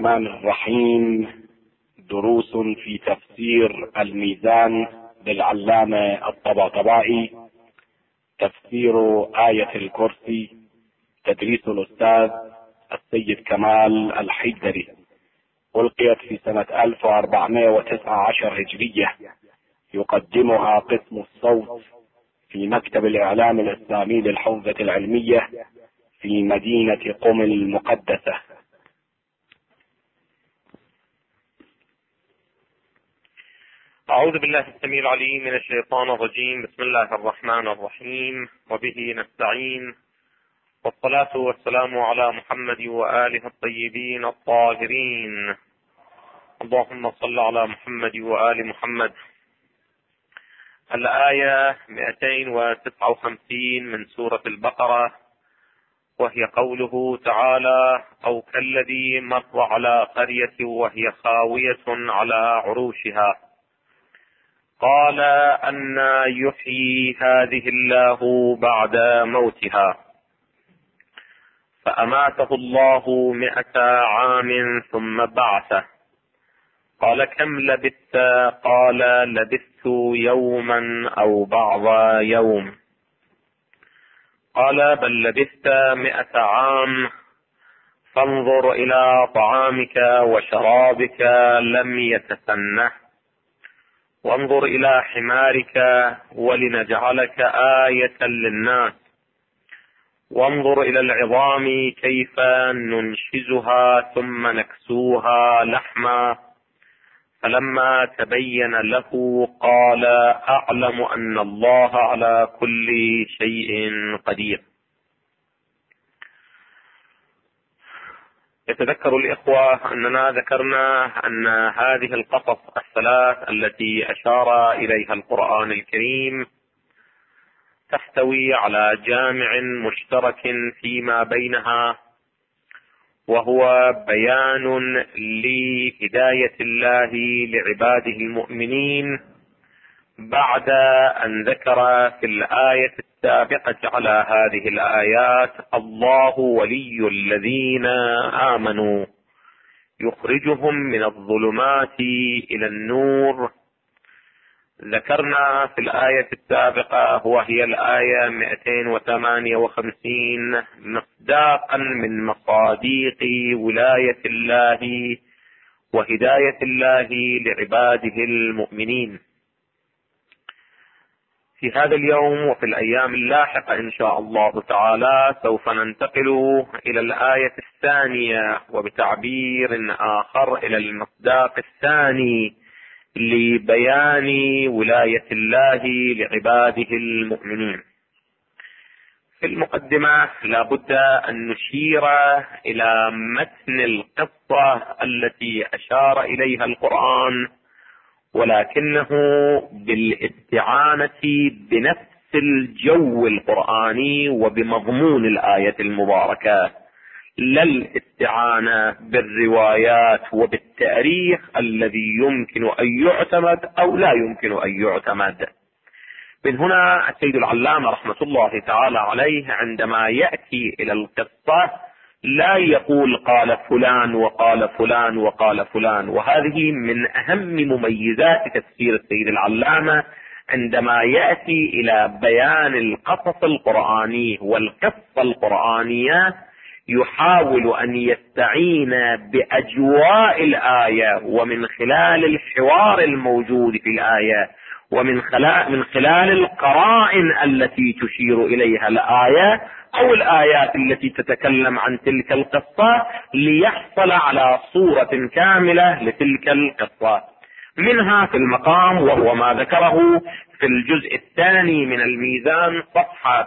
الرحمن الرحيم. دروس في تفسير الميزان للعلامة الطباطبائي. تفسير آية الكرسي. تدريس الأستاذ السيد كمال الحيدري. ألقيت في سنة 1419 هجرية. يقدمها قسم الصوت في مكتب الإعلام الإسلامي للحوزة العلمية في مدينة قم المقدسة. أعوذ بالله السميع العليم من الشيطان الرجيم. بسم الله الرحمن الرحيم، وبه نستعين، والصلاة والسلام على محمد وآله الطيبين الطاهرين. اللهم صل على محمد وآل محمد. الآية 259 من سورة البقرة، وهي قوله تعالى: أو كالذي مر على قرية وهي خاوية على عروشها قال أنى يحيي هذه الله بعد موتها فأماته الله 100 عام ثم بعثه قال كم لبثت؟ قال لبثت يوما أو بعض يوم. قال بل لبثت 100 عام فانظر إلى طعامك وشرابك لم يتسنه وانظر إلى حمارك ولنجعلك آية للناس وانظر إلى العظام كيف ننشزها ثم نكسوها لحما فلما تبين له قال أعلم أن الله على كل شيء قدير. يتذكر الإخوة أننا ذكرنا أن هذه القصص الثلاث التي أشار إليها القرآن الكريم تحتوي على جامع مشترك فيما بينها، وهو بيان لهداية الله لعباده المؤمنين بعد أن ذكر في الآية السابقة على هذه الآيات: الله ولي الذين آمنوا يخرجهم من الظلمات إلى النور. ذكرنا في الآية السابقة وهي الآية 258 مصداقا من مصاديق ولاية الله وهداية الله لعباده المؤمنين. في هذا اليوم وفي الأيام اللاحقة إن شاء الله تعالى سوف ننتقل إلى الآية الثانية، وبتعبير آخر إلى المصداق الثاني لبيان ولاية الله لعباده المؤمنين. في المقدمة لا بد أن نشير إلى متن القصة التي أشار إليها القرآن، ولكنه بالاستعانة بنفس الجو القرآني وبمضمون الآية المباركة، لا الاستعانة بالروايات وبالتاريخ الذي يمكن أن يعتمد أو لا يمكن أن يعتمد. من هنا السيد العلامة رحمة الله تعالى عليه عندما يأتي إلى القصة لا يقول قال فلان وقال فلان وقال فلان، وهذه من أهم مميزات تفسير السيد العلامة عندما يأتي إلى بيان القصص القرآني والقصة القرآنية. يحاول أن يستعين بأجواء الآية ومن خلال الحوار الموجود في الآية ومن خلال القرائن التي تشير إليها الآية أو الآيات التي تتكلم عن تلك القصة ليحصل على صورة كاملة لتلك القصة. منها في المقام وهو ما ذكره في الجزء الثاني من الميزان صفحة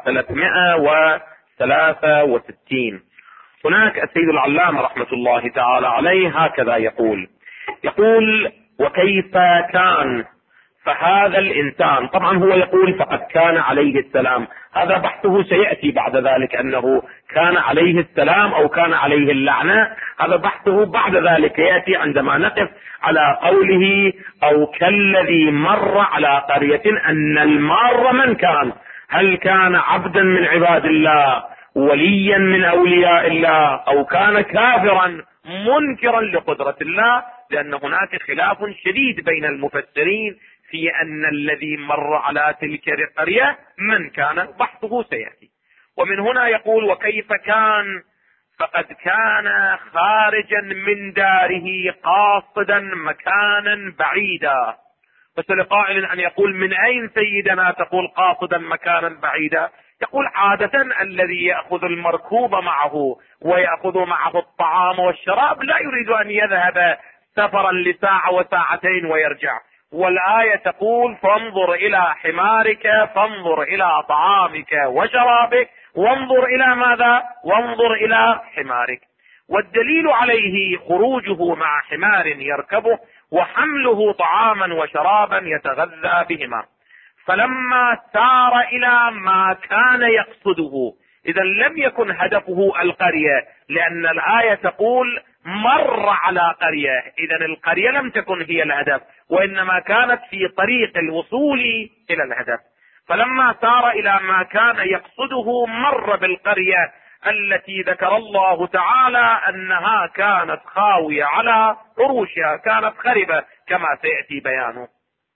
363. هناك السيد العلامة رحمة الله تعالى عليه هكذا يقول: وكيف كان؟ فهذا الإنسان، طبعا هو يقول فقد كان عليه السلام، هذا بحثه سيأتي بعد ذلك أنه كان عليه السلام أو كان عليه اللعنة، هذا بحثه بعد ذلك يأتي عندما نقف على قوله أو كالذي مر على قرية. أن المار من كان؟ هل كان عبدا من عباد الله وليا من أولياء الله، أو كان كافرا منكرا لقدرة الله، لأن هناك خلاف شديد بين المفسرين في أن الذي مر على تلك القرية من كان، بحثه سيأتي. ومن هنا يقول: وكيف كان؟ فقد كان خارجا من داره قاصدا مكانا بعيدا. فلقائل أن يقول: من أين سيدنا تقول قاصدا مكانا بعيدا؟ يقول: عادة الذي يأخذ المركوب معه ويأخذ معه الطعام والشراب لا يريد أن يذهب سفرا لساعة وساعتين ويرجع. والآية تقول: فانظر إلى حمارك، فانظر إلى طعامك وشرابك، وانظر إلى ماذا؟ وانظر إلى حمارك. والدليل عليه خروجه مع حمار يركبه، وحمله طعاما وشرابا يتغذى بهما. فلما سار إلى ما كان يقصده، إذا لم يكن هدفه القرية، لأن الآية تقول مر على قرية، إذا القرية لم تكن هي الهدف، وإنما كانت في طريق الوصول إلى الهدف. فلما سار إلى ما كان يقصده مر بالقرية التي ذكر الله تعالى أنها كانت خاوية على عروشها، كانت خربة كما سيأتي بيانه.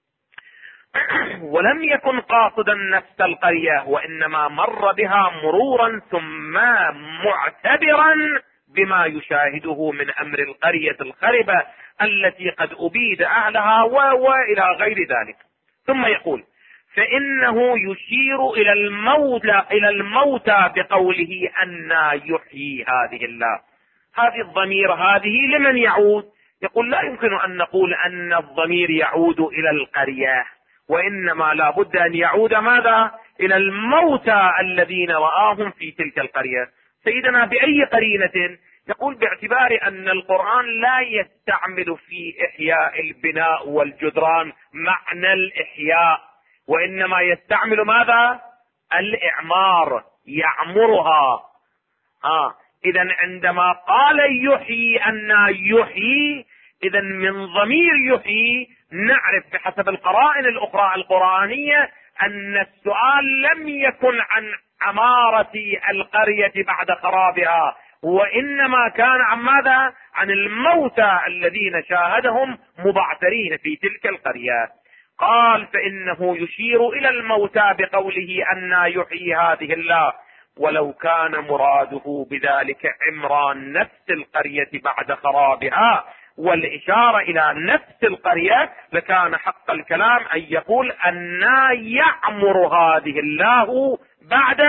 ولم يكن قاصدا نفس القرية، وإنما مر بها مرورا ثم معتبرا بما يشاهده من أمر القرية الخربة التي قد أبيد أهلها وإلى غير ذلك. ثم يقول: فإنه يشير إلى الموتى بقوله أن يحيي هذه الله. هذه الضمير هذه لمن يعود؟ يقول: لا يمكن أن نقول أن الضمير يعود إلى القرية، وإنما لا بد أن يعود ماذا؟ إلى الموتى الذين رآهم في تلك القرية. سيدنا بأي قرينة؟ يقول: باعتبار أن القرآن لا يستعمل في إحياء البناء والجدران معنى الإحياء، وإنما يستعمل ماذا؟ الإعمار، يعمرها. إذا عندما قال يحيي أن يحيي، إذا من ضمير يحيي نعرف بحسب القرائن الأخرى القرآنية أن السؤال لم يكن عن عمارة القرية بعد خرابها، وإنما كان عن ماذا؟ عن الموتى الذين شاهدهم مبعثرين في تلك القرية. قال: فإنه يشير إلى الموتى بقوله أن يحيي هذه الله، ولو كان مراده بذلك عمران نفس القرية بعد خرابها والإشارة إلى نفس القرية، لكان حق الكلام أن يقول أن يعمر هذه الله بعد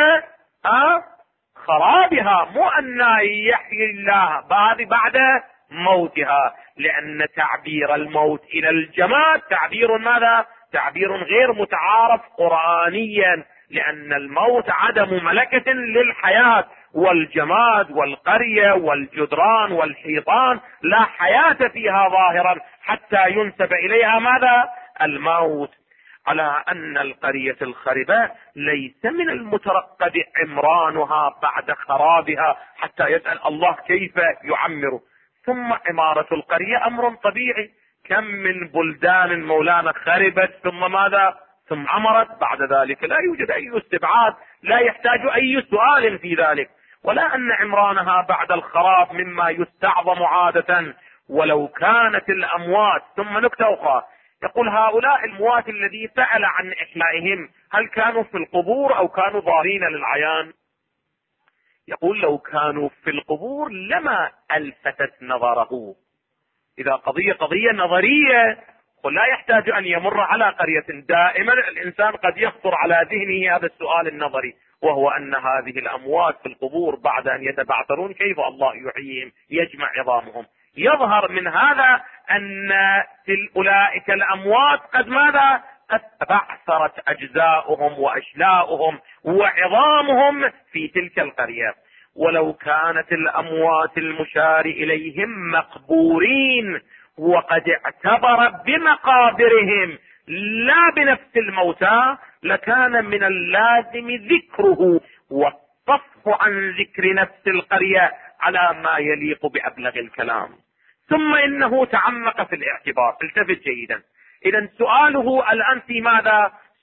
خرابها، مو أن يحيي الله بعد موتها، لأن تعبير الموت إلى الجماد تعبير ماذا؟ تعبير غير متعارف قرآنيا، لأن الموت عدم ملكة للحياة، والجماد والقرية والجدران والحيطان لا حياة فيها ظاهرا حتى ينسب إليها ماذا؟ الموت. على أن القرية الخربة ليس من المترقب عمرانها بعد خرابها حتى يسأل الله كيف يعمر. ثم عمارة القرية أمر طبيعي، كم من بلدان مولانا خربت ثم ماذا؟ ثم عمرت بعد ذلك، لا يوجد أي استبعاد، لا يحتاج أي سؤال في ذلك. ولا أن عمرانها بعد الخراب مما يستعظم عادة. ولو كانت الأموات، ثم نكتة أخرى، يقول: هؤلاء الأموات الذي سأل عن إحيائهم هل كانوا في القبور أو كانوا ظاهرين للعيان؟ يقول: لو كانوا في القبور لما ألفتت نظره. إذا قضية نظرية لا يحتاج أن يمر على قرية. دائما الإنسان قد يخطر على ذهنه هذا السؤال النظري، وهو أن هذه الأموات في القبور بعد أن يتبعثرون كيف الله يحييهم، يجمع عظامهم. يظهر من هذا أن أولئك الأموات قد ماذا؟ قد تبعثرت أجزاؤهم وأشلاؤهم وعظامهم في تلك القرية. ولو كانت الأموات المشار إليهم مقبورين وقد اعتبر بمقابرهم لا بنفس الموتى، لكان من اللازم ذكره والصفح عن ذكر نفس القرية على ما يليق بأبلغ الكلام. ثم إنه تعمق في الاعتبار. التفت جيدا. إذا سؤاله الآن في ماذا؟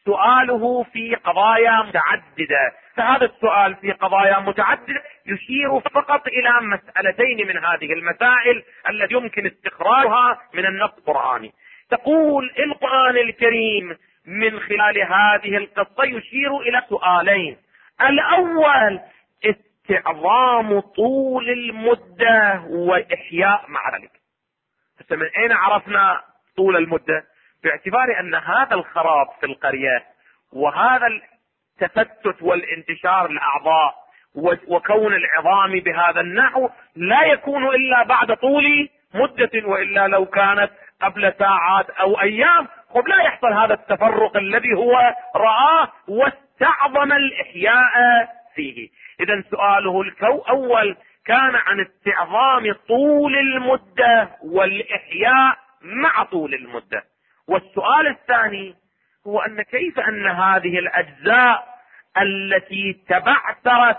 سؤاله في قضايا متعددة، فهذا السؤال في قضايا متعددة يشير فقط إلى مسألتين من هذه المسائل التي يمكن استخراجها من النص القرآني. تقول القرآن الكريم من خلال هذه القصة يشير إلى سؤالين. الأول استعظام طول المدة وإحياء مع ذلك. من أين عرفنا طول المدة؟ باعتبار أن هذا الخراب في القرية وهذا التفتت والانتشار الأعضاء وكون العظام بهذا النحو لا يكون إلا بعد طول مدة، وإلا لو كانت قبل ساعات أو أيام لا يحصل هذا التفرق الذي هو رآه واستعظم الإحياء فيه. إذا سؤاله أول كان عن استعظام طول المدة والإحياء مع طول المدة. والسؤال الثاني هو أن كيف أن هذه الأجزاء التي تبعثرت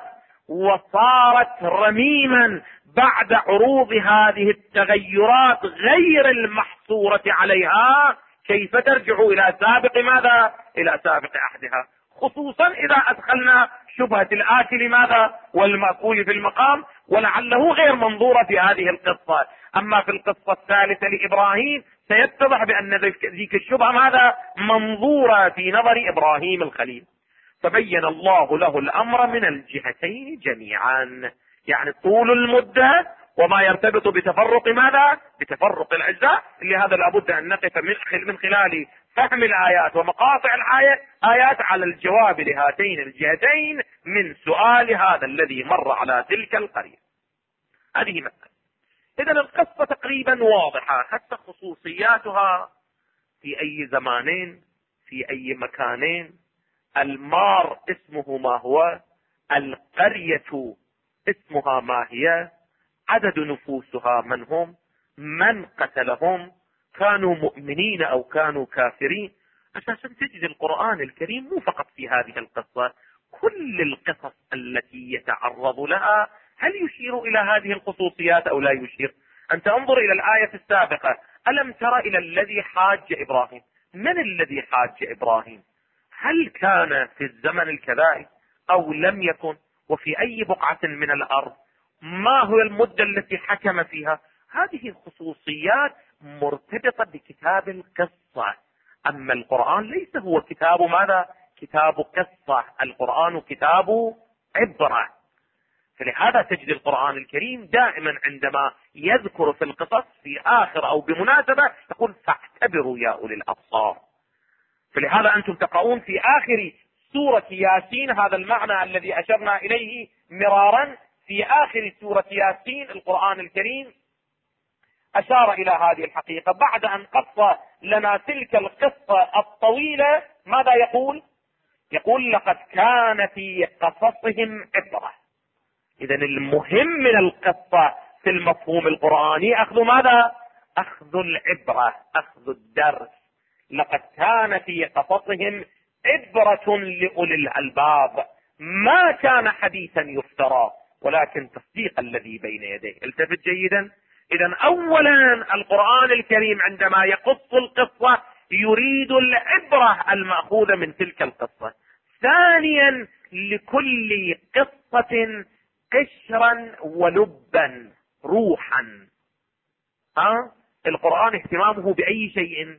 وصارت رميما بعد عروض هذه التغيرات غير المحصورة عليها كيف ترجع إلى سابق ماذا؟ إلى سابق أحدها، خصوصا إذا أدخلنا شبهة الآكل ماذا؟ والمأكول في المقام، ولعله غير منظورة في هذه القصة. أما في القصة الثالثة لإبراهيم سيتضح بأن ذيك الشبهة ماذا؟ منظورة في نظر إبراهيم الخليل. فبين الله له الأمر من الجهتين جميعا، يعني طول المدة وما يرتبط بتفرق ماذا؟ بتفرق الأجزاء. لهذا لابد أن نقف من خلال فهم الآيات ومقاطع الآيات على الجواب لهاتين الجهتين من سؤال هذا الذي مر على تلك القرية. هذه مسألة. إذن القصة تقريبا واضحة، حتى خصوصياتها في أي زمانين في أي مكانين، المار اسمه ما هو، القرية اسمها ما هي، عدد نفوسها من هم، من قتلهم، كانوا مؤمنين أو كانوا كافرين. أساسا تجد القرآن الكريم مو فقط في هذه القصة، كل القصص التي يتعرض لها هل يشير إلى هذه الخصوصيات أو لا يشير؟ أنت انظر إلى الآية السابقة، ألم تر إلى الذي حاج إبراهيم؟ من الذي حاج إبراهيم؟ هل كان في الزمن الكذائي أو لم يكن؟ وفي أي بقعة من الأرض؟ ما هو المدة التي حكم فيها؟ هذه خصوصيات مرتبطة بكتاب القصة. أما القرآن ليس هو كتاب ماذا؟ كتاب قصة، القرآن كتاب عبرة. فلهذا تجد القرآن الكريم دائما عندما يذكر في القصص في آخر أو بمناسبة يقول فاعتبروا يا أولي الأبصار. فلهذا أنتم تقرؤون في آخر سورة ياسين هذا المعنى الذي أشرنا إليه مرارا. في آخر سورة ياسين القرآن الكريم أشار إلى هذه الحقيقة بعد أن قص لنا تلك القصة الطويلة. ماذا يقول؟ يقول لقد كان في قصصهم عبرة. إذا المهم من القصة في المفهوم القرآني أخذ ماذا؟ أخذ العبرة، أخذ الدرس. لقد كان في قصصهم عبرة لأولي الألباب، ما كان حديثا يفترى ولكن تصديق الذي بين يديه. التفت جيدا. إذا أولا القرآن الكريم عندما يقص القصة يريد العبرة المأخوذة من تلك القصة. ثانيا لكل قصة قشرا ولبا روحا. القرآن اهتمامه بأي شيء؟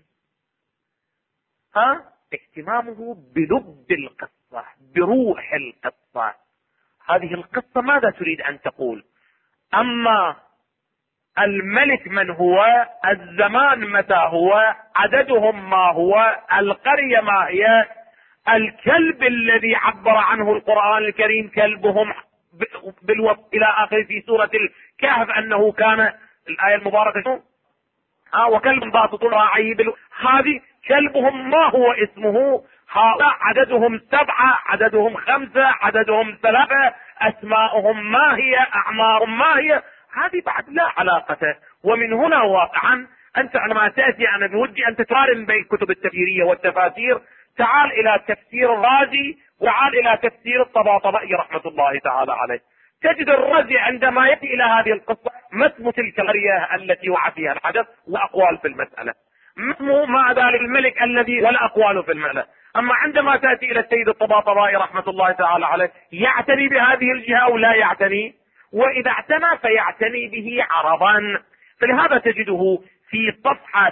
اهتمامه بلب القصة، بروح القصة. هذه القصة ماذا تريد أن تقول؟ أما الملك من هو، الزمان متى هو، عددهم ما هو، القرية ما هي، الكلب الذي عبر عنه القرآن الكريم كلبهم إلى آخر في سورة الكهف أنه كان الآية المباركة وكلب باسط راعيه هذه كلبهم ما هو اسمه. هؤلاء عددهم 7، عددهم 5، عددهم 3، أسماؤهم ما هي، أعمارهم ما هي، هذه بعد لا علاقة. ومن هنا واقعا أنت عندما تأتي أنا بودي أن تقارن بين الكتب التفسيرية والتفاسير. تعال إلى تفسير الرازي وعال إلى تفسير الطباطبائي رحمة الله تعالى عليه. تجد الرازي عندما يأتي إلى هذه القصة ما اسم تلك القرية التي وقع فيها الحدث وأقوال في المسألة، ما اسمه مع ذلك الملك الذي ولا أقوال في المسألة. اما عندما تأتي الى السيد الطباطبائي رحمة الله تعالى عليه يعتني بهذه الجهة او لا يعتني؟ واذا اعتنى فيعتني به عرضا. فلهذا تجده في صفحة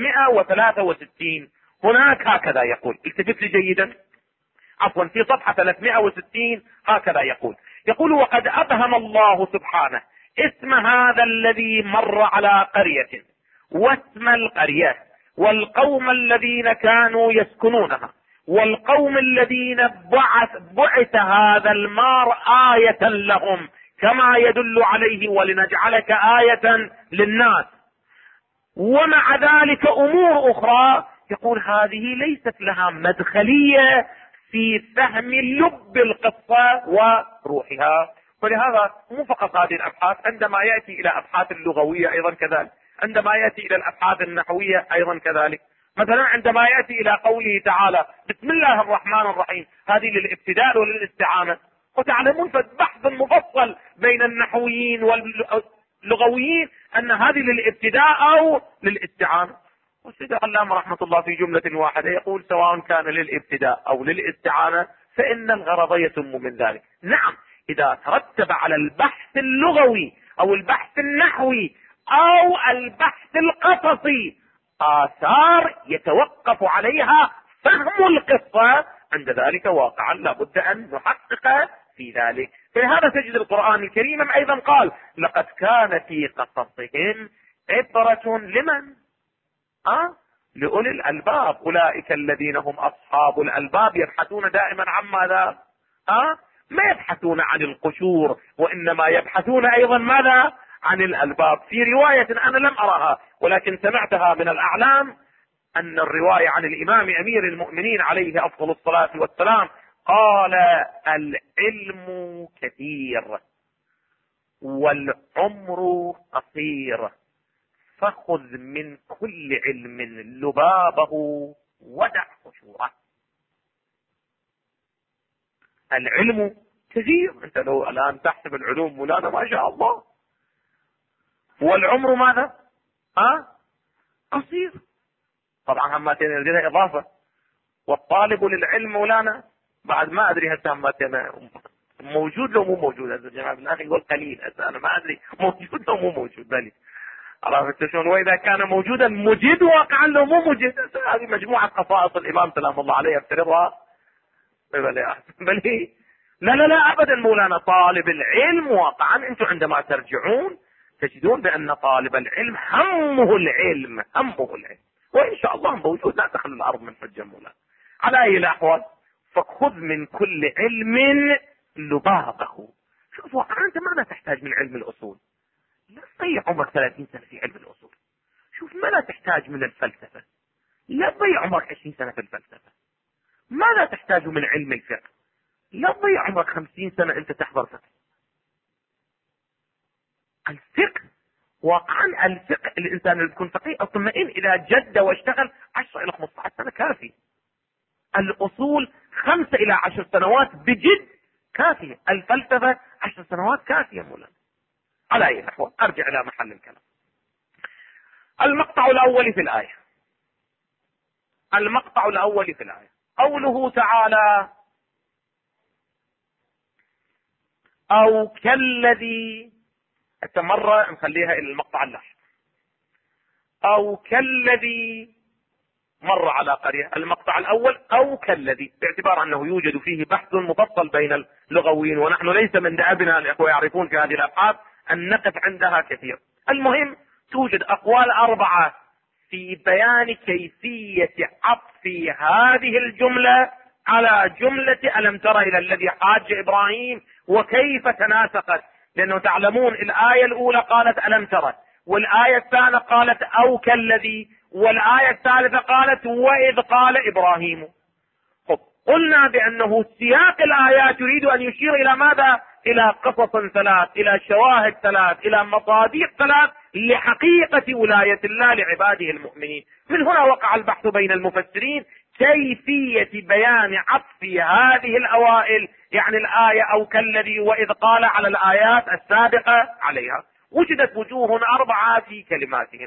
363 هناك هكذا يقول، التفت لي جيدا، عفوا في صفحة 360 هكذا يقول وقد ابهم الله سبحانه اسم هذا الذي مر على قرية واسم القرية والقوم الذين كانوا يسكنونها والقوم الذين بعث هذا المار آية لهم كما يدل عليه ولنجعلك آية للناس. ومع ذلك امور اخرى يقول هذه ليست لها مدخلية في فهم لب القصة وروحها. ولهذا مو فقط هذه الابحاث، عندما يأتي الى ابحاث اللغوية ايضا كذلك، عندما يأتي الى الابحاث النحوية ايضا كذلك. مثلا عندما يأتي الى قوله تعالى بسم الله الرحمن الرحيم، هذه للابتداء وللاستعانة. وتعلمون في البحث المفصل بين النحويين واللغويين ان هذه للابتداء او للاستعانة. والسيد العلامة رحمة الله في جملة واحدة يقول سواء كان للابتداء او للاستعانة فان الغرض يتم من ذلك. نعم، اذا ترتب على البحث اللغوي او البحث النحوي او البحث القصصي آثار يتوقف عليها فهم القصة، عند ذلك واقعا لابد ان نحقق في ذلك. فلهذا تجد القرآن الكريم ايضا قال لقد كان في قصصهم عبرة لمن؟ لأولي الألباب، أولئك الذين هم أصحاب الألباب يبحثون دائما عن ماذا؟ ما يبحثون عن القشور، وإنما يبحثون أيضا ماذا؟ عن الألباب. في رواية أنا لم أرها ولكن سمعتها من الأعلام، أن الرواية عن الإمام أمير المؤمنين عليه أفضل الصلاة والسلام قال العلم كثير والعمر قصير فخذ من كل علم لبابه ودع قشوره. العلم كثير، انت لو الان تحسب العلوم مولانا ما شاء الله، والعمر ماذا؟ قصير. طبعا همتين يريدها اضافة. والطالب للعلم مولانا بعد ما ادري هسه همتين موجود لو مو موجود. هسه الجماعة بالاخر يقول قليل، هسه انا ما ادري موجود لو مو موجود. بلي عرفت شلون؟ واذا كان موجودا مجد واقعا لو مو مجد. هذه مجموعة خصائص الامام سلام الله عليه يفترضها. بل لا ابدا مولانا، طالب العلم واقعا انتم عندما ترجعون تجدون بان طالب العلم همه العلم، وان شاء الله موجود، لا تخلو الارض من حجة مولانا. على اي الاحوال فخذ من كل علم لبابه. شوف واقعا انت ماذا تحتاج من علم الاصول؟ لا تضيع عمرك 30 سنة في علم الاصول. شوف ماذا تحتاج من الفلسفة؟ لا تضيع عمرك 20 سنة في الفلسفة. ماذا تحتاج من علم الفقه؟ لا تضيع عمرك 50 سنة انت تحضر فقه. الفقه واقعا الفقه الانسان اللي يكون فقيه اطمئن اذا جد واشتغل 10 الى 15 سنة كافي. الاصول 5 الى 10 سنوات بجد كافية. الفلسفة 10 سنوات كافية مولانا. على اي نحو ارجع الى محل الكلام. المقطع الاول في الآية قوله تعالى او كالذي، مرة نخليها الى المقطع اللاحق، او كالذي مر على قرية. المقطع الاول او كالذي باعتبار انه يوجد فيه بحث مفصل بين اللغويين، ونحن ليس من دأبنا الاخوة يعرفون في هذه الابحاث ان نقف عندها كثير. المهم توجد اقوال 4 في بيان كيفية عطف هذه الجملة على جملة ألم تر إلى الذي حاج إبراهيم وكيف تناسقت. لأنه تعلمون الآية الأولى قالت ألم تر، والآية الثانية قالت أو كالذي، والآية الثالثة قالت وإذ قال إبراهيم. قلنا بأنه سياق الآيات يريد أن يشير إلى ماذا؟ إلى قصص 3، إلى شواهد 3، إلى مصادق 3 لحقيقة ولاية الله لعباده المؤمنين. من هنا وقع البحث بين المفسرين كيفية بيان عطف هذه الأوائل، يعني الآية أو كالذي وإذ قال، على الآيات السابقة عليها. وجدت وجوه 4 في كلماتهم.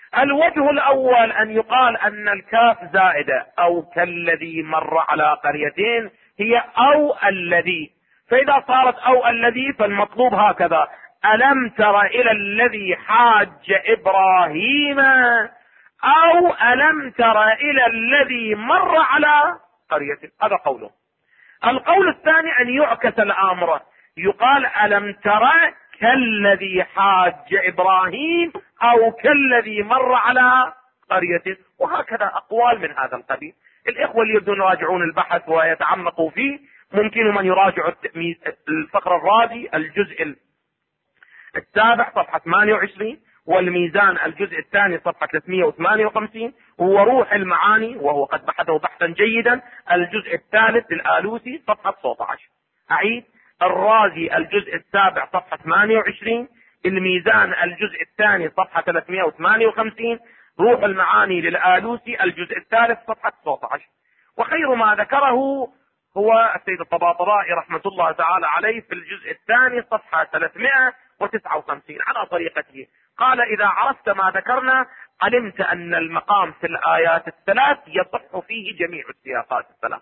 الوجه الأول أن يقال أن الكاف زائدة، أو كالذي مر على قريتين، هي أو الذي. فإذا صارت أو الذي فالمطلوب هكذا: ألم تر إلى الذي حاج إبراهيم، أو ألم تر إلى الذي مر على قرية. هذا قوله. القول الثاني أن يعكس الأمر، يقال ألم تر كالذي حاج إبراهيم أو كالذي مر على قرية، وهكذا أقوال من هذا القبيل. الإخوة اللي يبدون يراجعون البحث ويتعمقوا فيه ممكن من يراجع الفقر الرازي الجزء السابع صفحة 28، والميزان الجزء الثاني صفحة 358، وروح المعاني وهو قد بحثه بحثا جيدا الجزء الثالث للآلوسي صفحة 19. أعيد: الرازي الجزء السابع صفحة 28، الميزان الجزء الثاني صفحة 358، روح المعاني للآلوسي الجزء الثالث صفحة 19. وخير ما ذكره هو السيد الطباطبائي رحمة الله تعالى عليه في الجزء الثاني صفحة 359 على طريقته. قال: إذا عرفت ما ذكرنا علمت أن المقام في الآيات الثلاث يصح فيه جميع السياقات الثلاث.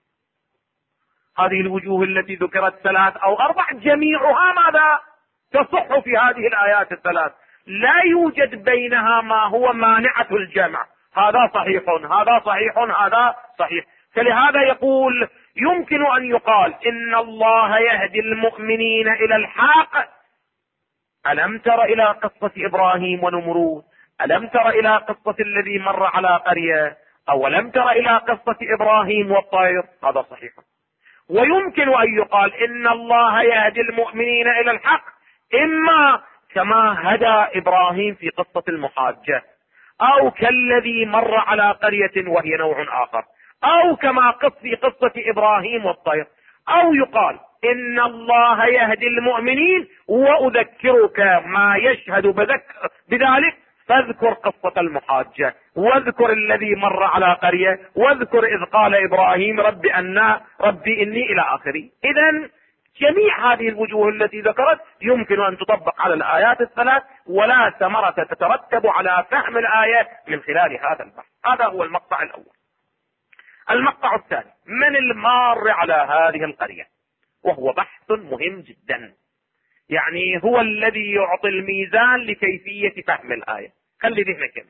هذه الوجوه التي ذكرت 3 أو 4 جميعها ماذا؟ تصح في هذه الآيات الثلاث، لا يوجد بينها ما هو مانعة الجمع. هذا صحيح، هذا صحيح، هذا صحيح. فلهذا يقول: يمكن أن يقال إن الله يهدي المؤمنين إلى الحق. ألم تر إلى قصة إبراهيم ونمرود؟ ألم تر إلى قصة الذي مر على قرية؟ أو لم تر إلى قصة إبراهيم والطير؟ هذا صحيح. ويمكن أن يقال إن الله يهدي المؤمنين إلى الحق، إما كما هدى إبراهيم في قصة المحاجة، أو كالذي مر على قرية وهي نوع آخر، أو كما في قصة إبراهيم والطير. أو يقال إن الله يهدي المؤمنين وأذكرك ما يشهد بذلك، فاذكر قصة المحاجة، واذكر الذي مر على قرية، واذكر إذ قال إبراهيم ربي إني إلى آخره. إذن جميع هذه الوجوه التي ذكرت يمكن أن تطبق على الآيات الثلاث، ولا ثمرة تترتب على فهم الآية من خلال هذا البحث. هذا هو المقطع الأول. المقطع الثاني: من المار على هذه القرية؟ وهو بحث مهم جدا، يعني هو الذي يعطي الميزان لكيفية فهم الآية. خلي ذهنك.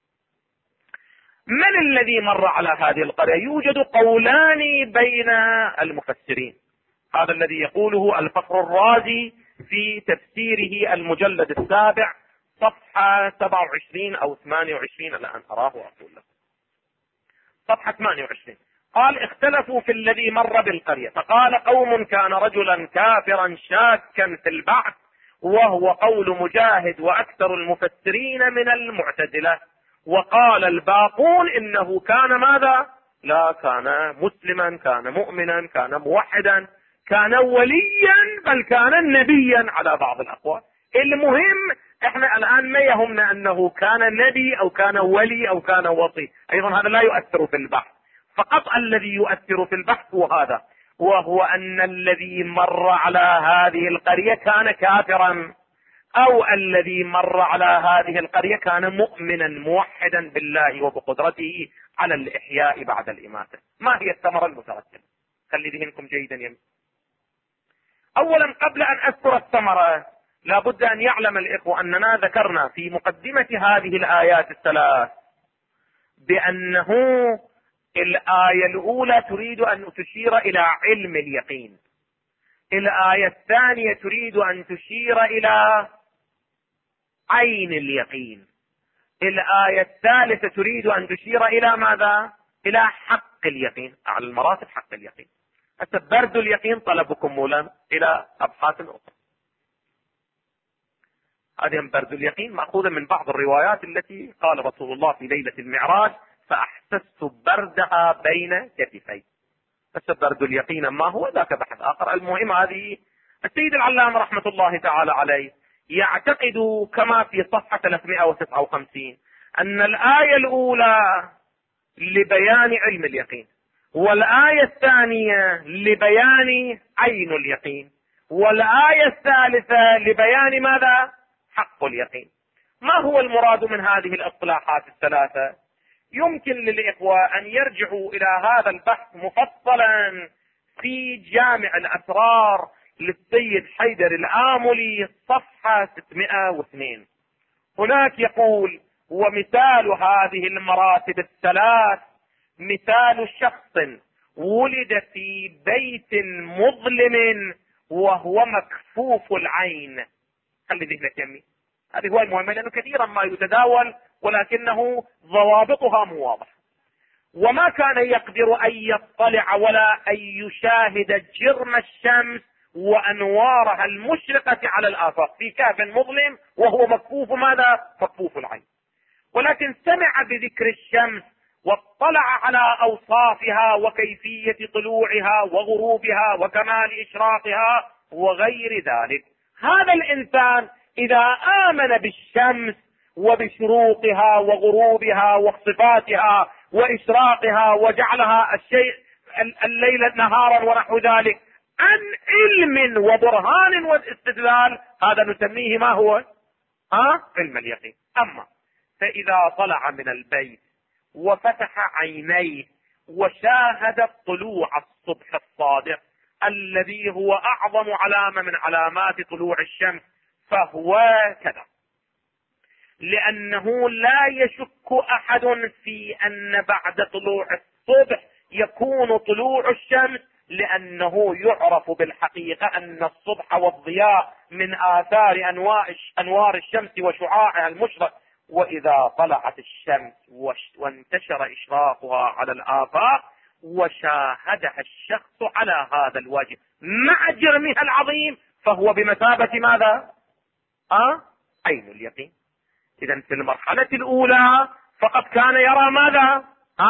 من الذي مر على هذه القرية؟ يوجد قولان بين المفسرين. هذا الذي يقوله الفخر الرازي في تفسيره المجلد السابع صفحة 27 أو 28، الآن أراه وأقول لك صفحة 28. قال: اختلفوا في الذي مر بالقرية، فقال قوم: كان رجلا كافرا شاكا في البعث، وهو قول مجاهد وأكثر المفسرين من المعتزلة. وقال الباقون إنه كان ماذا؟ لا، كان مسلما، كان مؤمنا، كان موحدا، كان وليا، بل كان نبيا على بعض الأقوال. المهم احنا الآن ما يهمنا أنه كان نبي أو كان ولي أو كان وصي، أيضا هذا لا يؤثر في البحث. فقط الذي يؤثر في البحث هو هذا، وهو أن الذي مر على هذه القرية كان كافرا، أو الذي مر على هذه القرية كان مؤمنا موحدا بالله وبقدرته على الإحياء بعد الإماتة. ما هي الثمرة المترتبة؟ خلي ذهنكم جيدا يمين. أولا قبل أن أذكر الثمرة لابد أن يعلم الإخوة أننا ذكرنا في مقدمة هذه الآيات الثلاث بأنه الآية الأولى تريد أن تشير إلى علم اليقين، الآية الثانية تريد أن تشير إلى عين اليقين، الآية الثالثة تريد أن تشير إلى ماذا؟ إلى حق اليقين، على المراتب حق اليقين. برد اليقين طلبكم مولا إلى أبحاث أخرى. هذه برد اليقين مأخوذة من بعض الروايات التي قال رسول الله في ليلة المعراج: فأحسست بردها بين كتفي. بس برد اليقين ما هو ذاك بحث آخر. المهم هذه السيد العلامة رحمة الله تعالى عليه يعتقد كما في صفحة 359 أن الآية الأولى لبيان علم اليقين، والآية الثانية لبيان عين اليقين، والآية الثالثة لبيان ماذا؟ حق اليقين. ما هو المراد من هذه الاصطلاحات الثلاثة؟ يمكن للإخوة أن يرجعوا إلى هذا البحث مفصلا في جامع الأسرار للسيد حيدر الآملي صفحة 602. هناك يقول: ومثال هذه المراتب الثلاث مثال شخص ولد في بيت مظلم وهو مكفوف العين. خلي ذهنك يمي، هذه هو المهم، لأنه كثيرا ما يتداول ولكنه ضوابطها مو واضحة. وما كان يقدر أن يطلع ولا أن يشاهد جرم الشمس وأنوارها المشرقة على الآفاق، في كهف مظلم وهو مكفوف ماذا؟ مكفوف العين. ولكن سمع بذكر الشمس واطلع على أوصافها وكيفية طلوعها وغروبها وكمال إشراقها وغير ذلك. هذا الإنسان إذا آمن بالشمس وبشروقها وغروبها وصفاتها وإشراقها وجعلها الشيء الليل نهارا ونحو ذلك عن علم وبرهان واستدلال، هذا نسميه ما هو؟ علم اليقين. أما فإذا طلع من البيت وفتح عينيه وشاهد طلوع الصبح الصادق الذي هو أعظم علامة من علامات طلوع الشمس، فهو كذا، لأنه لا يشك أحد في أن بعد طلوع الصبح يكون طلوع الشمس، لأنه يعرف بالحقيقة أن الصبح والضياء من آثار أنوار الشمس وشعاعها المشرق. وإذا طلعت الشمس وانتشر إشراقها على الآفاق وشاهدها الشخص على هذا الوجه مع جرمها العظيم، فهو بمثابة ماذا؟ عين اليقين. إذن في المرحلة الأولى فقد كان يرى ماذا؟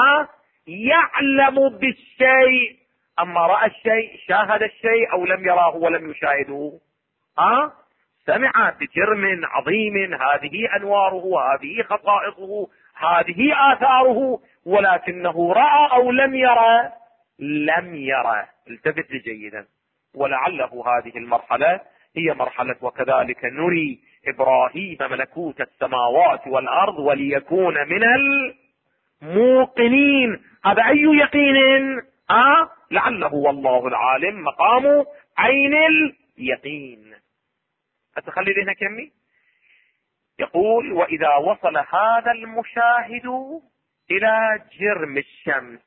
يعلم بالشيء. أما رأى الشيء، شاهد الشيء أو لم يراه ولم يشاهده؟ سمع بجرم عظيم، هذه أنواره، هذه خصائصه، هذه آثاره، ولكنه رأى أو لم يرى؟ لم يرى. التفت جيدا. ولعله هذه المرحلة هي مرحلة وكذلك نري إبراهيم ملكوت السماوات والأرض وليكون من الموقنين. هذا أي يقين؟ لعله والله العالم مقام عين اليقين. أتخلي ذهنك يمي. يقول: وإذا وصل هذا المشاهد إلى جرم الشمس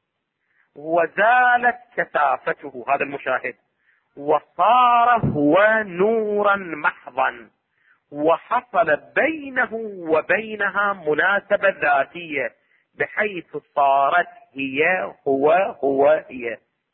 وزالت كثافته، هذا المشاهد، وصار هو نورا محضا، وحصل بينه وبينها مناسبة ذاتية بحيث صارت هي هو هي،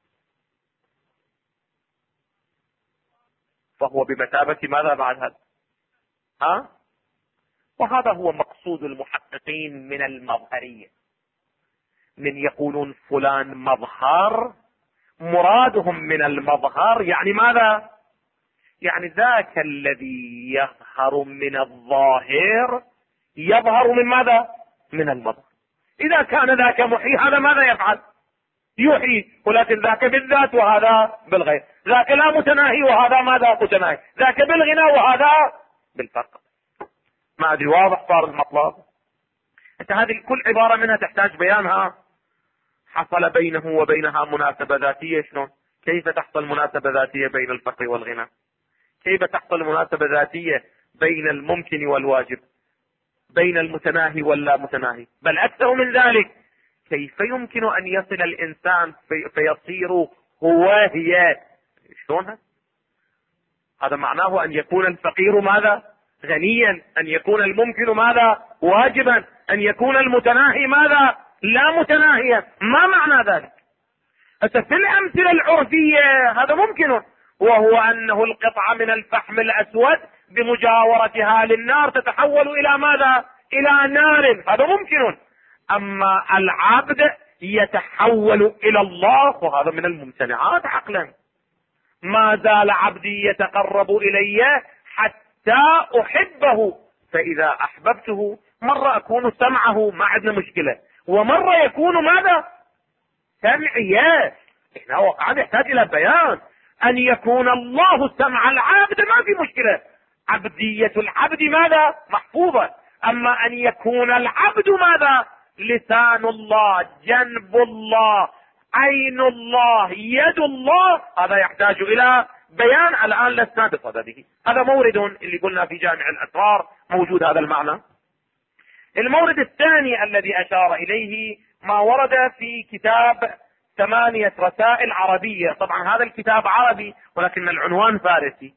فهو بمثابة ماذا بعد هذا؟ وهذا هو مقصود المحققين من المظهرية، من يقولون فلان مظهر، مرادهم من المظهر يعني ماذا؟ يعني ذاك الذي يظهر من الظاهر يظهر من ماذا؟ من المظهر. إذا كان ذاك محيي، هذا ماذا يفعل؟ يحيي. ولكن ذاك بالذات وهذا بالغير، ذاك لا متناهي وهذا ماذا؟ متناهي. ذاك بالغنى وهذا بالفقر. ما أدري واضح صار المطلب؟ انت هذه كل عبارة منها تحتاج بيانها. حصل بينه وبينها مناسبة ذاتية. شلون؟ كيف تحصل مناسبة ذاتية بين الفقر والغنى؟ كيف تحصل مناسبة ذاتية بين الممكن والواجب؟ بين المتناهي واللا متناهي؟ بل أكثر من ذلك، كيف يمكن أن يصل الإنسان فيصير هو هي؟ شلون هذا؟ معناه أن يكون الفقير ماذا؟ غنيا. أن يكون الممكن ماذا؟ واجبا. أن يكون المتناهي ماذا؟ لا متناهيا. ما معنى ذلك؟ في الأمثلة العرفية هذا ممكن، وهو أنه القطعة من الفحم الأسود بمجاورتها للنار تتحول إلى ماذا؟ إلى نار. هذا ممكن. أما العبد يتحول إلى الله، وهذا من الممتنعات عقلا. ما زال عبدي يتقرب إلي حتى أحبه، فإذا أحببته مرة أكون سمعه، ما عندنا مشكلة، ومرة يكون ماذا؟ سمعية. إحنا واقعا يحتاج إلى بيان. أن يكون الله سمع العبد ما في مشكلة، عبدية العبد ماذا؟ محفوظة. اما ان يكون العبد ماذا؟ لسان الله، جنب الله، عين الله، يد الله، هذا يحتاج الى بيان الان لسنا بصدده. هذا مورد اللي قلنا في جامع الاسرار موجود هذا المعنى. المورد الثاني الذي اشار اليه ما ورد في كتاب 8 رسائل عربية. طبعا هذا الكتاب عربي ولكن العنوان فارسي.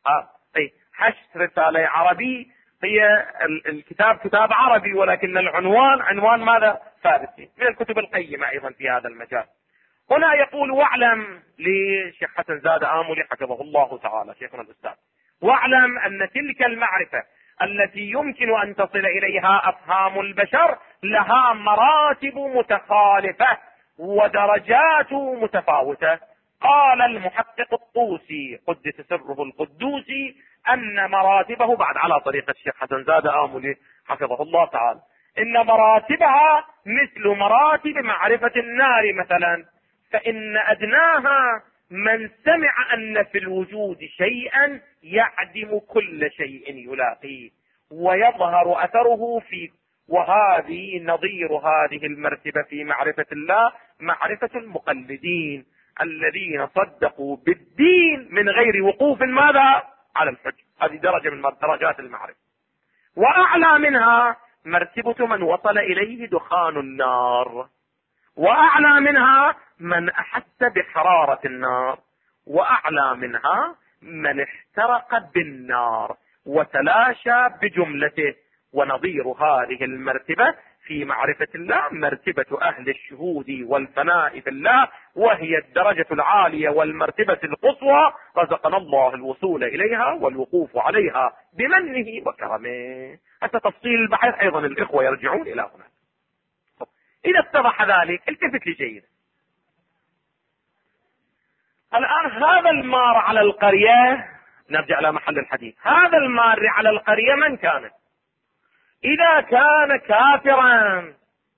حشد رسالة عربي، هي الكتاب كتاب عربي ولكن العنوان عنوان ماذا؟ فارسي، من الكتب القيمة ايضا في هذا المجال. هنا يقول: واعلم، لشيخ حسن زاد آملي حفظه الله تعالى شيخنا الأستاذ، واعلم أن تلك المعرفة التي يمكن أن تصل إليها أفهام البشر لها مراتب متخالفة ودرجات متفاوتة. قال المحقق الطوسي قدس سره القدوسي أن مراتبه، بعد على طريقة الشيخ حسن زاد آملي حفظه الله تعالى، إن مراتبها مثل مراتب معرفة النار مثلا، فإن أدناها من سمع أن في الوجود شيئا يعدم كل شيء يلاقيه ويظهر أثره فيه، وهذه نظير هذه المرتبة في معرفة الله معرفة المقلدين الذين صدقوا بالدين من غير وقوف ماذا؟ على الحج. هذه درجة من درجات المعرفة. وأعلى منها مرتبة من وصل إليه دخان النار، وأعلى منها من أحس بحرارة النار، وأعلى منها من احترق بالنار وتلاشى بجملته. ونظير هذه المرتبة في معرفة الله مرتبة أهل الشهود والفناء في الله، وهي الدرجة العالية والمرتبة القصوى، رزقنا الله الوصول إليها والوقوف عليها بمنه وكرمه. حتى تفصيل البحث أيضا الإخوة يرجعون إلى هنا. إذا اتضح ذلك التفت لي جيدا. الآن هذا المار على القرية، نرجع إلى محل الحديث، هذا المار على القرية من كان؟ إذا كان كافرا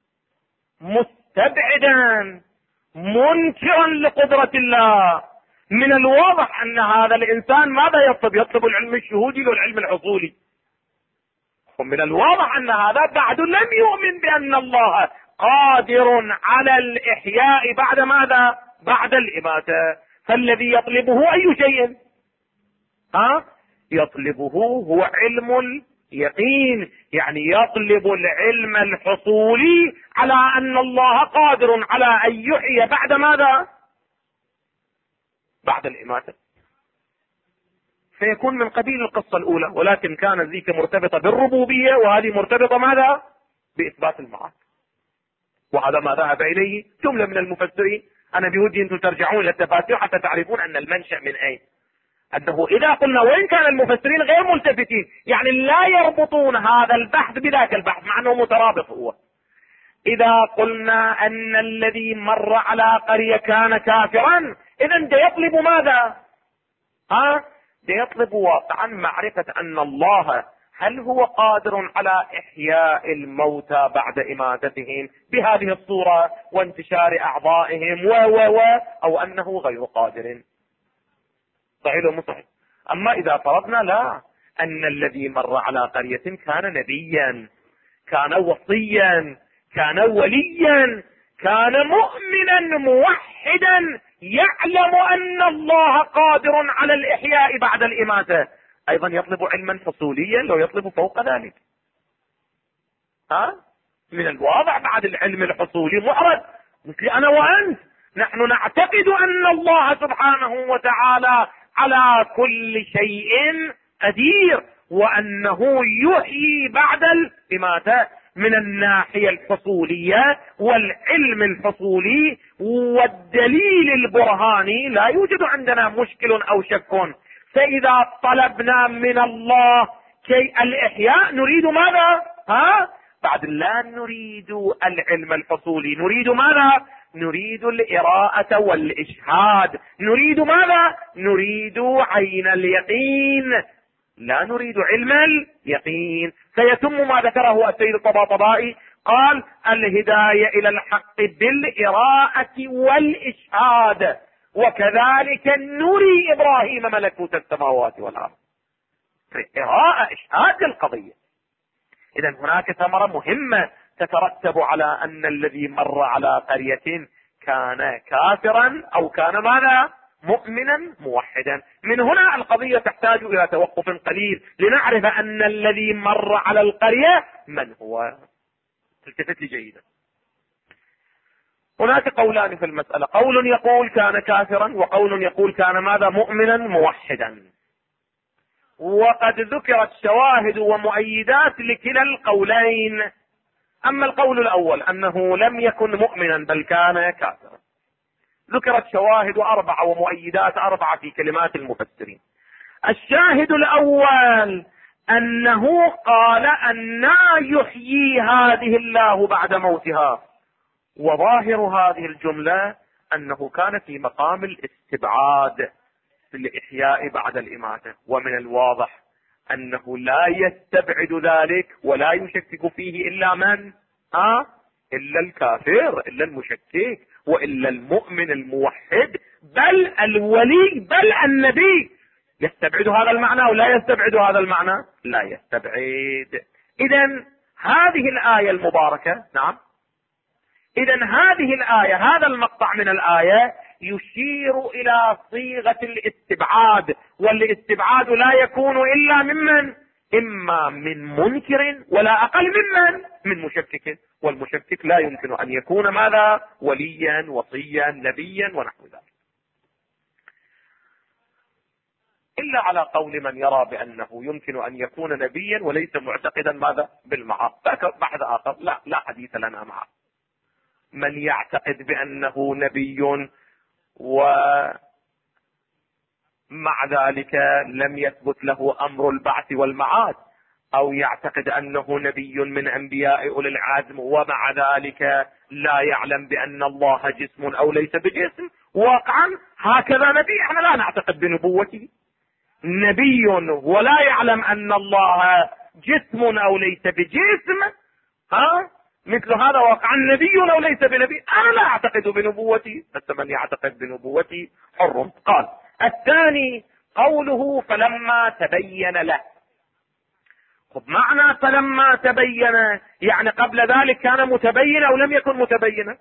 مستبعدا منكرا لقدرة الله، من الواضح أن هذا الإنسان ماذا يطلب؟ يطلب العلم الشهودي والعلم الحصولي. ومن الواضح أن هذا بعد لم يؤمن بأن الله قادر على الإحياء بعد ماذا؟ بعد الإماتة. فالذي يطلبه أي شيء؟ يطلبه هو علم اليقين، يعني يطلب العلم الحصولي على أن الله قادر على أن يحيي بعد ماذا؟ بعد الإماتة. فيكون من قبيل القصة الأولى، ولكن كان ذيك مرتبطة بالربوبية وهذه مرتبطة ماذا؟ بإثبات المعاد. وهذا ما ذهب إليه جملة من المفسرين. أنا بودي أنتم ترجعون إلى التفاسير حتى تعرفون أن المنشأ من أين. أنه إذا قلنا، وإن كان المفسرين غير ملتفتين، يعني لا يربطون هذا البحث بذاك البحث مع أنه مترابط هو. إذا قلنا أن الذي مر على قرية كان كافرا، إذن ده يطلب ماذا؟ ده يطلب واقعا معرفة أن الله هل هو قادر على إحياء الموتى بعد إماتتهم بهذه الصورة وانتشار أعضائهم أو أنه غير قادر. صحيح ولا مو صحيح؟ أما إذا فرضنا لا، أن الذي مر على قرية كان نبيا، كان وصيا، كان وليا، كان مؤمنا موحدا يعلم أن الله قادر على الإحياء بعد الإماتة، أيضا يطلب علما حصوليا لو يطلب فوق ذلك. من الواضح بعد العلم الحصولي معرض، مثل أنا وأنت، نحن نعتقد أن الله سبحانه وتعالى على كل شيء قدير، وأنه يحيي بعد الإماتة من الناحية الحصولية والعلم الحصولي والدليل البرهاني لا يوجد عندنا مشكل أو شك. فإذا طلبنا من الله الإحياء نريد ماذا؟ بعد لا نريد العلم الحصولي، نريد ماذا؟ نريد الإراءة والإشهاد. نريد ماذا؟ نريد عين اليقين، لا نريد علم اليقين. فيتم ما ذكره السيد الطباطبائي، قال: الهداية إلى الحق بالإراءة والإشهاد، وكذلك نري إبراهيم ملكوت السماوات والأرض. قراءة إشهاد للقضية. إذا هناك ثمرة مهمة تترتب على أن الذي مر على قرية كان كافرا أو كان ماذا؟ مؤمنا موحدا. من هنا القضية تحتاج إلى توقف قليل لنعرف أن الذي مر على القرية من هو. التفت لي جيدا. هناك قولان في المسألة، قول يقول كان كافرا وقول يقول كان ماذا؟ مؤمنا موحدا. وقد ذكرت شواهد ومؤيدات لكلا القولين. أما القول الأول أنه لم يكن مؤمنا بل كان كافرا، ذكرت شواهد 4 ومؤيدات 4 في كلمات المفسرين. الشاهد الأول أنه قال أن يحيي هذه الله بعد موتها، وظاهر هذه الجملة أنه كان في مقام الاستبعاد في الإحياء بعد الإماتة، ومن الواضح أنه لا يستبعد ذلك ولا يشكك فيه إلا من؟ إلا الكافر، إلا المشكك، وإلا المؤمن الموحد، بل الولي، بل النبي. يستبعد هذا المعنى ولا يستبعد هذا المعنى؟ لا يستبعد. إذن هذه الآية المباركة، نعم، إذن هذه الآية، هذا المقطع من الآية يشير إلى صيغة الاستبعاد، والاستبعاد لا يكون إلا ممن؟ إما من منكر ولا أقل من مشكك، والمشكك لا يمكن أن يكون ماذا؟ وليا، وصيا، نبيا ونحو ذلك، إلا على قول من يرى بأنه يمكن أن يكون نبيا وليس معتقدا ماذا؟ بالمعاد. بحث آخر لا حديث لنا معه. من يعتقد بأنه نبي ومع ذلك لم يثبت له أمر البعث والمعاد، أو يعتقد أنه نبي من أنبياء أولي العزم ومع ذلك لا يعلم بأن الله جسم أو ليس بجسم، واقعا هكذا نبي احنا لا نعتقد بنبوته. نبي ولا يعلم أن الله جسم أو ليس بجسم، مثل هذا واقعا نبي أو ليس بنبي، أنا لا أعتقد بنبوتي، بس من يعتقد بنبوتي حر. قال الثاني قوله فلما تبين له. معنى فلما تبين يعني قبل ذلك كان متبينا أو لم يكن متبينا؟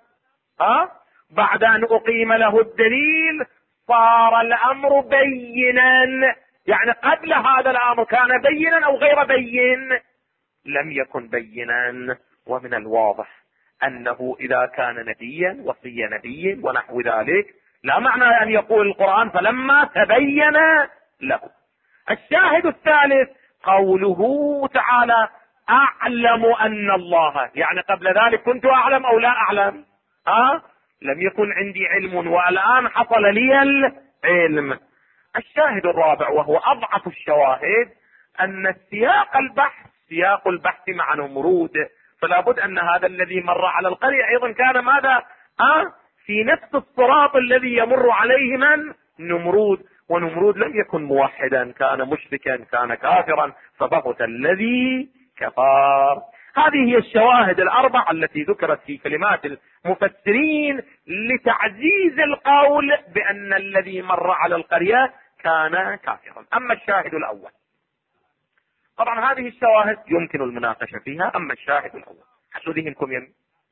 بعد أن أقيم له الدليل صار الأمر بينا، يعني قبل هذا الأمر كان بينا أو غير بين؟ لم يكن بينا. ومن الواضح أنه إذا كان نبيا وصي نبي ونحو ذلك لا معنى أن يقول القرآن فلما تبين له. الشاهد الثالث قوله تعالى أعلم أن الله، يعني قبل ذلك كنت أعلم أو لا أعلم؟ لم يكن عندي علم والآن حصل لي العلم. الشاهد الرابع وهو أضعف الشواهد أن سياق البحث مع نمرود، فلا بد أن هذا الذي مر على القرية أيضا كان ماذا؟ في نفس الصراط الذي يمر عليه من؟ نمرود، ونمرود لم يكن موحدا، كان مشركا، كان كافرا، فبهت الذي كفر. هذه هي الشواهد 4 التي ذكرت في كلمات المفسرين لتعزيز القول بأن الذي مر على القرية كان كافرا. أما الشاهد الأول، طبعا هذه الشواهد يمكن المناقشة فيها، أما الشاهد الأول حسوا ذهنكم يمين.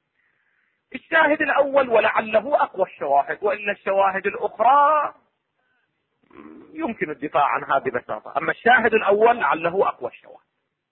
الشاهد الأول ولعله أقوى الشواهد، وإلا الشواهد الأخرى يمكن الدفاع عنها ببساطة، أما الشاهد الأول لعله أقوى الشواهد.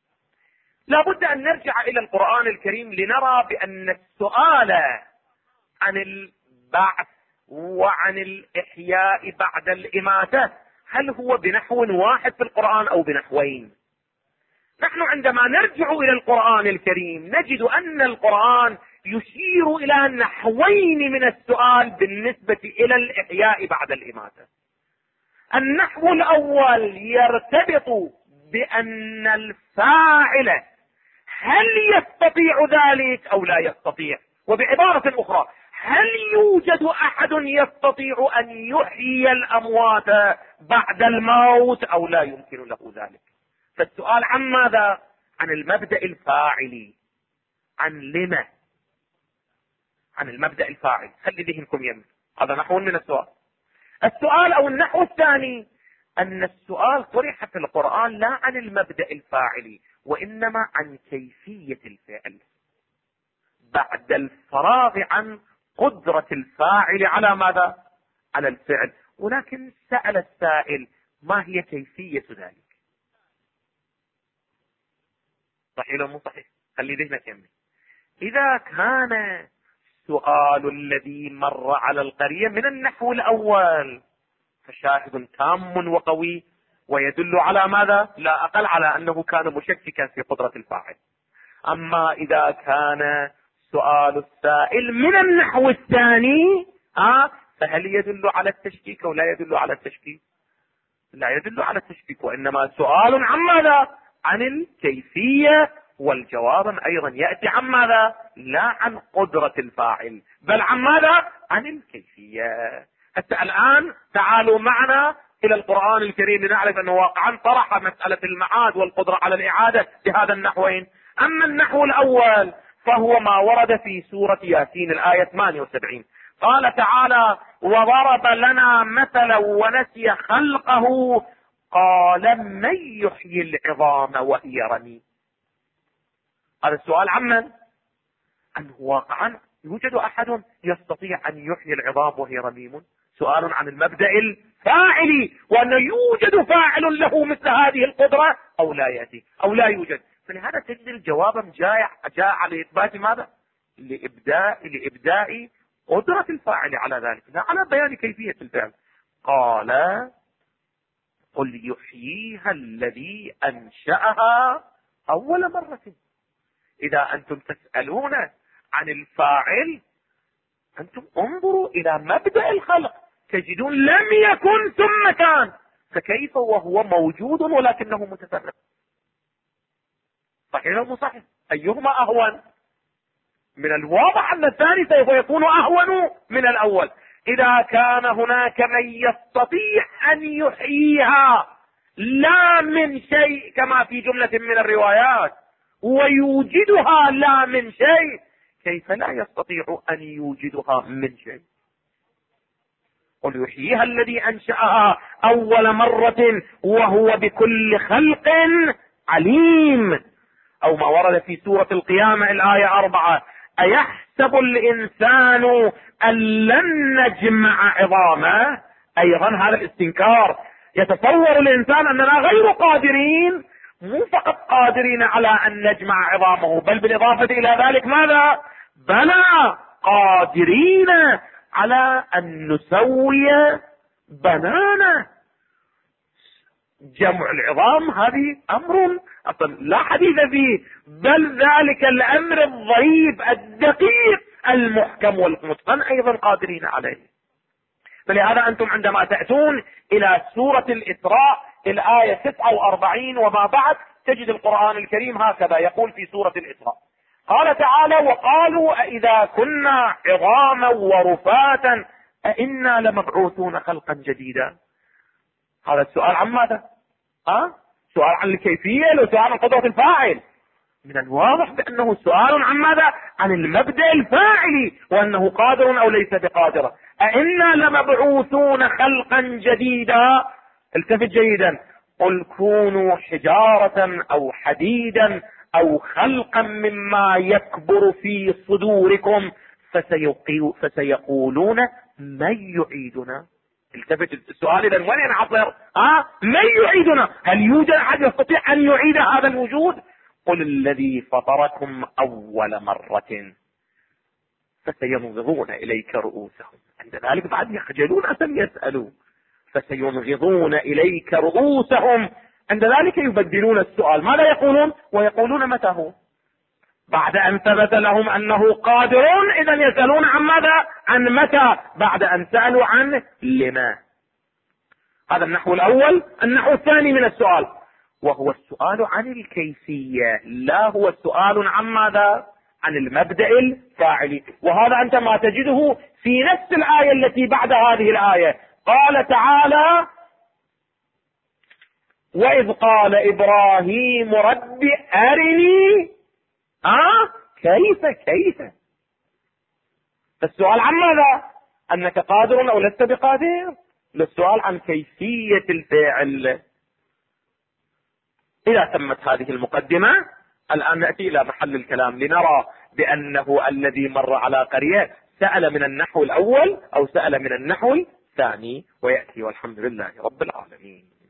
لا بد أن نرجع إلى القرآن الكريم لنرى بأن السؤال عن البعث وعن الإحياء بعد الإماتة هل هو بنحو واحد في القرآن أو بنحوين؟ نحن عندما نرجع إلى القرآن الكريم نجد أن القرآن يشير إلى نحوين من السؤال بالنسبة إلى الإحياء بعد الإماتة. النحو الأول يرتبط بأن الفاعل هل يستطيع ذلك أو لا يستطيع، وبعبارة أخرى هل يوجد أحد يستطيع أن يحيي الأموات بعد الموت أو لا يمكن له ذلك. فالسؤال عن ماذا؟ عن المبدأ الفاعلي، عن لما، عن المبدأ الفاعل. خلي ذهنكم يمين، هذا نحو من السؤال. السؤال أو النحو الثاني أن السؤال طرح في القرآن لا عن المبدأ الفاعلي، وإنما عن كيفية الفعل بعد الفراغ عن قدرة الفاعل على ماذا؟ على الفعل. ولكن سأل السائل: ما هي كيفية ذلك؟ صحيح ولا مو صحيح؟ خلي ذهنك يمي. إذا كان السؤال الذي مر على القرية من النحو الأول فشاهد تام وقوي ويدل على ماذا؟ لا أقل على أنه كان مشككا في قدرة الفاعل. أما إذا كان سؤال السائل من النحو الثاني فهل يدل على التشكيك أو لا يدل على التشكيك؟ لا يدل على التشكيك، وإنما سؤال عن ماذا؟ عن الكيفية، والجواب أيضا يأتي عن ماذا؟ لا عن قدرة الفاعل بل عن ماذا؟ عن الكيفية. حتى الآن تعالوا معنا إلى القرآن الكريم لنعرف أنه واقعا طرح مسألة المعاد والقدرة على الإعادة بهذا النحوين. أما النحو الأول فهو ما ورد في سورة ياسين الآية 78. قال تعالى: وضرب لنا مثلا ونسي خلقه قال من يحيي العظام وهي رميم. هذا السؤال عمن؟ أنه واقعا يوجد أحد يستطيع أن يحيي العظام وهي رميم؟ سؤال عن المبدأ الفاعلي، وأنه يوجد فاعل له مثل هذه القدرة أو لا يأتي أو لا يوجد. فلهذا تجد الجواب جاء على إثبات ماذا؟ لإبداء قدرة الفاعل على ذلك، لا على بيان كيفية الفعل. قال: قل يحييها الذي أنشأها أول مرة. إذا أنتم تسألون عن الفاعل أنتم انظروا إلى مبدأ الخلق تجدون لم يكن ثم كان، فكيف وهو موجود ولكنه متفرق؟ صحيح أو مو صحيح؟ أيهما أهون؟ من الواضح أن الثاني سوف يكون أهون من الأول. إذا كان هناك من يستطيع أن يحييها لا من شيء كما في جملة من الروايات ويوجدها لا من شيء، كيف لا يستطيع أن يوجدها من شيء؟ قل يحييها الذي أنشأها أول مرة وهو بكل خلق عليم. أو ما ورد في سورة القيامة الآية 4: أيحسب الإنسان أن لن نجمع عظامه؟ أيضا هذا الاستنكار. يتصور الإنسان أننا غير قادرين، مو فقط قادرين على أن نجمع عظامه بل بالإضافة إلى ذلك ماذا؟ بلى قادرين على أن نسوي بنانه. جمع العظام هذه أمر أصلا لا حديث فيه، بل ذلك الأمر الضعيف الدقيق المحكم والمتقن أيضا قادرين عليه. فلهذا أنتم عندما تأتون إلى سورة الإسراء الآية 49 وما بعد تجد القرآن الكريم هكذا يقول في سورة الإسراء. قال تعالى: وقالوا أإذا كنا عظاما ورفاتا أإنا لمبعوثون خلقا جديدا. هذا السؤال عن ماذا؟ سؤال عن الكيفية لو سؤال عن قدرة الفاعل؟ من الواضح بأنه سؤال عن ماذا؟ عن المبدأ الفاعلي، وأنه قادر أو ليس بقادر. أإنا لمبعوثون خلقا جديدا. التفت جيدا: قل كونوا حجارة أو حديدا أو خلقا مما يكبر في صدوركم فسيقولون من يعيدنا. التفت السؤال إذا وين ينعصر؟ من يعيدنا؟ هل يوجد أحد يستطيع أن يعيد هذا الوجود؟ قل الذي فطركم أول مرة فسينغضون إليك رؤوسهم. عند ذلك بعد يخجلون أن يسألوا. فسينغضون إليك رؤوسهم. عند ذلك يبدلون السؤال، ماذا يقولون؟ ويقولون متى هو؟ بعد أن ثبت لهم أنه قادرون إذا يسألون عن ماذا؟ عن متى، بعد أن سألوا عن لما. هذا النحو الأول. النحو الثاني من السؤال وهو السؤال عن الكيفية، لا هو السؤال عن ماذا؟ عن المبدأ الفاعلي. وهذا أنت ما تجده في نفس الآية التي بعد هذه الآية. قال تعالى: وإذ قال إبراهيم رب أرني كيف. السؤال عن ماذا؟ أنك قادر أو لست بقادر؟ للسؤال عن كيفية الفعل. إذا تمت هذه المقدمة، الآن نأتي إلى محل الكلام لنرى بأنه الذي مر على قرية سأل من النحو الأول أو سأل من النحو الثاني، ويأتي والحمد لله رب العالمين.